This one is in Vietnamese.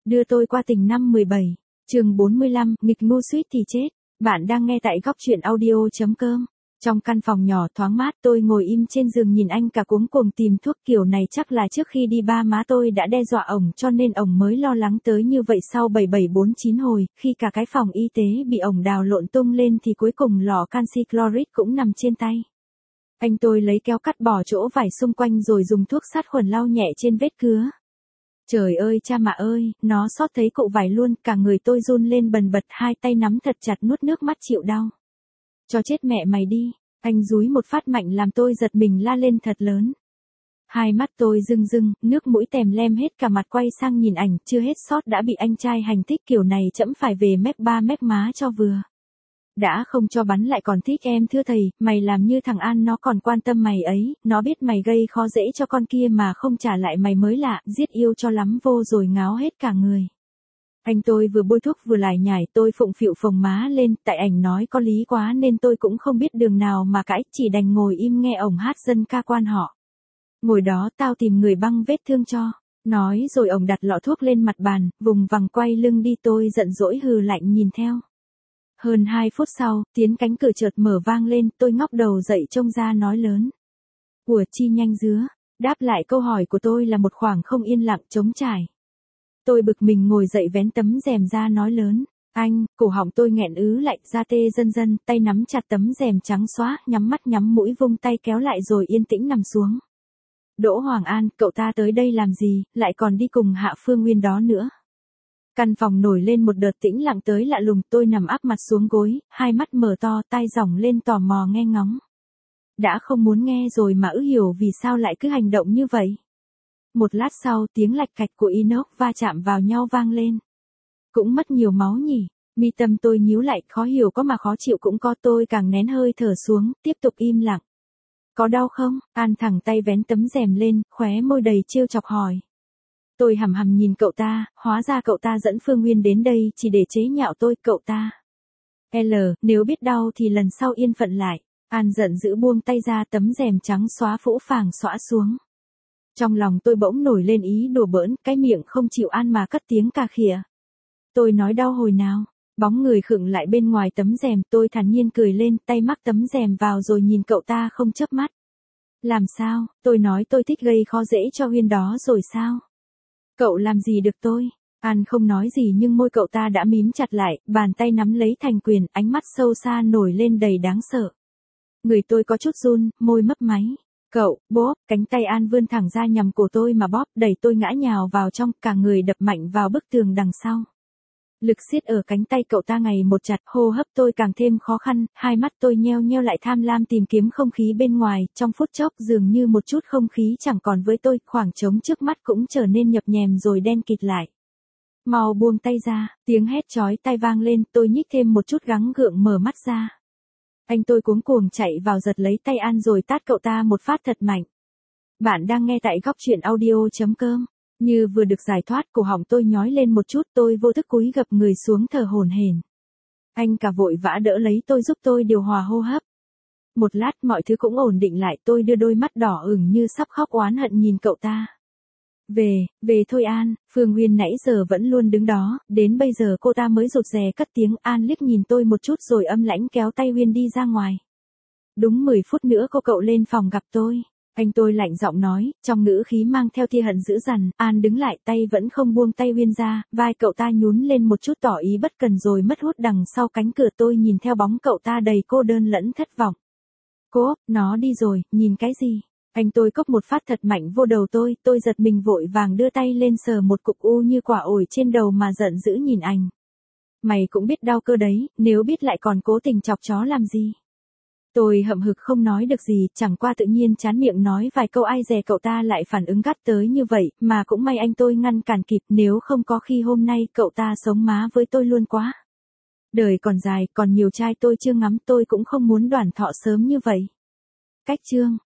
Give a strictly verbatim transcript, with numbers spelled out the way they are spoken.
đưa tôi qua tình năm mười bảy. Chương bốn mươi lăm, nghịch ngu suýt thì chết. Bạn đang nghe tại góc truyện audio chấm com. Trong căn phòng nhỏ thoáng mát, tôi ngồi im trên giường nhìn anh cả cuống cuồng tìm thuốc, kiểu này chắc là trước khi đi ba má tôi đã đe dọa ổng cho nên ổng mới lo lắng tới như vậy. Sau bảy bảy bốn chín hồi, khi cả cái phòng y tế bị ổng đào lộn tung lên thì cuối cùng lọ canxi chloride cũng nằm trên tay. Anh tôi lấy kéo cắt bỏ chỗ vải xung quanh rồi dùng thuốc sát khuẩn lau nhẹ trên vết cứa. Trời ơi cha mạ ơi, nó xót thấy cụ vải luôn, cả người tôi run lên bần bật, hai tay nắm thật chặt nuốt nước mắt chịu đau. Cho chết mẹ mày đi, anh dúi một phát mạnh làm tôi giật mình la lên thật lớn. Hai mắt tôi rưng rưng, nước mũi tèm lem hết cả mặt, quay sang nhìn ảnh, chưa hết sót đã bị anh trai hành thích kiểu này chẫm phải về mép ba mép má cho vừa. Đã không cho bắn lại còn thích em thưa thầy, mày làm như thằng An nó còn quan tâm mày ấy, nó biết mày gây khó dễ cho con kia mà không trả lại mày mới lạ, giết yêu cho lắm vô rồi ngáo hết cả người. Anh tôi vừa bôi thuốc vừa lải nhải, tôi phụng phịu phồng má lên, tại ảnh nói có lý quá nên tôi cũng không biết đường nào mà cãi, chỉ đành ngồi im nghe ổng hát dân ca quan họ. Ngồi đó tao tìm người băng vết thương cho, nói rồi ổng đặt lọ thuốc lên mặt bàn, vùng vằng quay lưng đi, tôi giận dỗi hừ lạnh nhìn theo. Hơn hai phút sau, tiếng cánh cửa chợt mở vang lên, tôi ngóc đầu dậy trông ra nói lớn. Của chi nhanh dứa, đáp lại câu hỏi của tôi là một khoảng không yên lặng trống trải. Tôi bực mình ngồi dậy vén tấm rèm ra nói lớn. Anh, cổ họng tôi nghẹn ứ lại, da tê dần dần, tay nắm chặt tấm rèm trắng xóa, nhắm mắt nhắm mũi vung tay kéo lại rồi yên tĩnh nằm xuống. Đỗ Hoàng An, cậu ta tới đây làm gì, lại còn đi cùng Hạ Phương Nguyên đó nữa. Căn phòng nổi lên một đợt tĩnh lặng tới lạ lùng, tôi nằm áp mặt xuống gối, hai mắt mở to, tai dỏng lên tò mò nghe ngóng. Đã không muốn nghe rồi mà ư hiểu vì sao lại cứ hành động như vậy. Một lát sau, tiếng lạch cạch của inox va chạm vào nhau vang lên. Cũng mất nhiều máu nhỉ, mi tâm tôi nhíu lại, khó hiểu có mà khó chịu cũng có, tôi càng nén hơi thở xuống, tiếp tục im lặng. Có đau không? An thẳng tay vén tấm rèm lên, khóe môi đầy trêu chọc hỏi. Tôi hằm hằm nhìn cậu ta, hóa ra cậu ta dẫn Phương Nguyên đến đây chỉ để chế nhạo tôi, cậu ta. L, nếu biết đau thì lần sau yên phận lại. An giận dữ buông tay ra, tấm rèm trắng xóa phũ phàng xõa xuống. Trong lòng tôi bỗng nổi lên ý đùa bỡn, cái miệng không chịu An mà cất tiếng cà khịa. Tôi nói đau hồi nào? Bóng người khựng lại bên ngoài tấm rèm, tôi thản nhiên cười lên, tay mắc tấm rèm vào rồi nhìn cậu ta không chớp mắt. Làm sao? Tôi nói tôi thích gây khó dễ cho Huyên đó rồi sao? Cậu làm gì được tôi? An không nói gì nhưng môi cậu ta đã mím chặt lại, bàn tay nắm lấy thành quyền, ánh mắt sâu xa nổi lên đầy đáng sợ. Người tôi có chút run, môi mấp máy. Cậu, bóp, cánh tay An vươn thẳng ra nhằm cổ tôi mà bóp, đẩy tôi ngã nhào vào trong, cả người đập mạnh vào bức tường đằng sau. Lực siết ở cánh tay cậu ta ngày một chặt, hô hấp tôi càng thêm khó khăn, hai mắt tôi nheo nheo lại tham lam tìm kiếm không khí bên ngoài, trong phút chốc dường như một chút không khí chẳng còn với tôi, khoảng trống trước mắt cũng trở nên nhập nhèm rồi đen kịt lại. Mau buông tay ra, tiếng hét chói tai vang lên, tôi nhích thêm một chút gắng gượng mở mắt ra. Anh tôi cuống cuồng chạy vào giật lấy tay An rồi tát cậu ta một phát thật mạnh. Bạn đang nghe tại góc truyện audio chấm com. Như vừa được giải thoát, cổ họng tôi nhói lên một chút, tôi vô thức cúi gập người xuống thở hổn hển. Anh cả vội vã đỡ lấy tôi giúp tôi điều hòa hô hấp. Một lát mọi thứ cũng ổn định lại, tôi đưa đôi mắt đỏ ửng như sắp khóc oán hận nhìn cậu ta. Về, về thôi An, Phương Nguyên nãy giờ vẫn luôn đứng đó, đến bây giờ cô ta mới rụt rè cất tiếng. An liếc nhìn tôi một chút rồi âm lãnh kéo tay Nguyên đi ra ngoài. Đúng mười phút nữa cô cậu lên phòng gặp tôi. Anh tôi lạnh giọng nói, trong ngữ khí mang theo tia hận dữ dằn. An đứng lại, tay vẫn không buông tay Nguyên ra, vai cậu ta nhún lên một chút tỏ ý bất cần rồi mất hút đằng sau cánh cửa. Tôi nhìn theo bóng cậu ta đầy cô đơn lẫn thất vọng. Cô, nó đi rồi, nhìn cái gì? Anh tôi cốc một phát thật mạnh vô đầu tôi, tôi giật mình vội vàng đưa tay lên sờ một cục u như quả ổi trên đầu mà giận dữ nhìn anh. Mày cũng biết đau cơ đấy, nếu biết lại còn cố tình chọc chó làm gì? Tôi hậm hực không nói được gì, chẳng qua tự nhiên chán miệng nói vài câu ai dè cậu ta lại phản ứng gắt tới như vậy, mà cũng may anh tôi ngăn cản kịp, nếu không có khi hôm nay cậu ta sống má với tôi luôn quá. Đời còn dài, còn nhiều trai tôi chưa ngắm, tôi cũng không muốn đoàn thọ sớm như vậy. Cách chương